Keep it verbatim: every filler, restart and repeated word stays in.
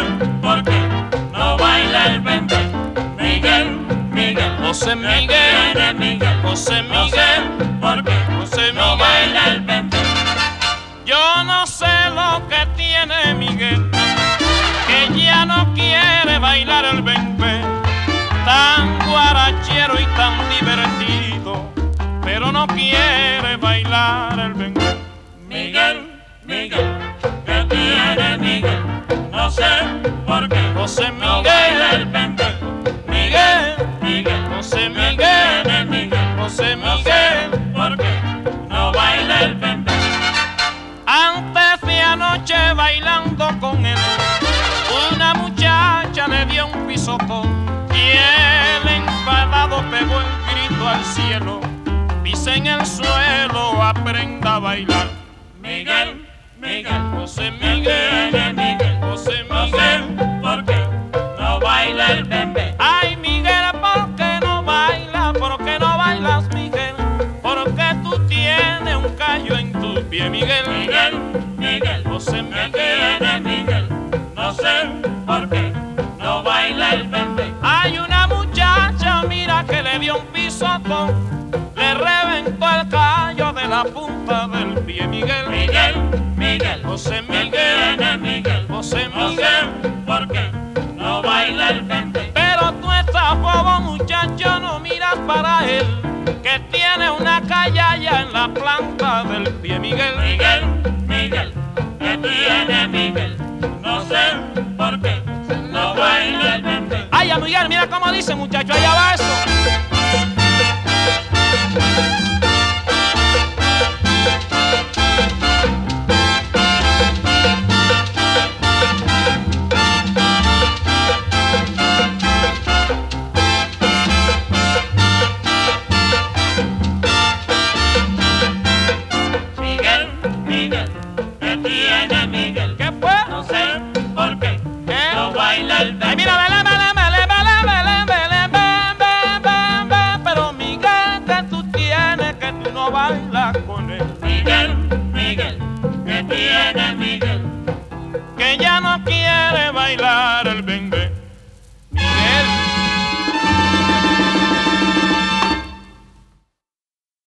por qué no baila el bembé. Miguel, Miguel, José ¿qué Miguel, tiene Miguel? José No sé Miguel, por qué José no Miguel. baila el bembé. Yo no sé lo que tiene Miguel, que ya no quiere bailar el bembé, tan guarachero y tan divertido, pero no quiere bailar el bembé. Miguel, Miguel, ¿qué tiene Miguel? No sé por qué José no baila el Miguel, bembé. Miguel, Miguel, José ¿qué Miguel, tiene Miguel? José No sé Miguel. por qué no baila el bembé. Antes de anoche bailando con él, una muchacha le dio un pisotón y él enfadado pegó el grito al cielo. Pisa en el suelo, aprenda a bailar. Miguel, Miguel, José ¿qué tiene Miguel, Miguel? José No sé Miguel. por qué no baila el bembé. Ay, Miguel, ¿por qué no bailas? ¿Por qué no bailas, Miguel? Porque tú tienes un callo en tu pie, Miguel. Miguel, Miguel, José ¿qué Miguel. tiene Miguel? No sé por qué no baila el bembé. Hay una muchacha, mira que le dio un pisotón, le reventó el callo de la punta del pie, Miguel. Miguel, Miguel, José ¿qué Miguel, tiene Miguel? José No sé Miguel. por qué no baila el bembé. Pero tú estás bobo, muchacho, no miras para él, que tiene una callaya en la planta del pie, Miguel. Miguel, Miguel, ¿qué tiene Miguel? No sé por qué no baila el bembé. Ay, a Miguel, mira cómo dice, muchacho, allá va eso. Miguel, Miguel, ¿qué tiene Miguel? ¿Qué fue? No sé por qué ¿Qué? no baila el Ay, bembé. mira, adelante.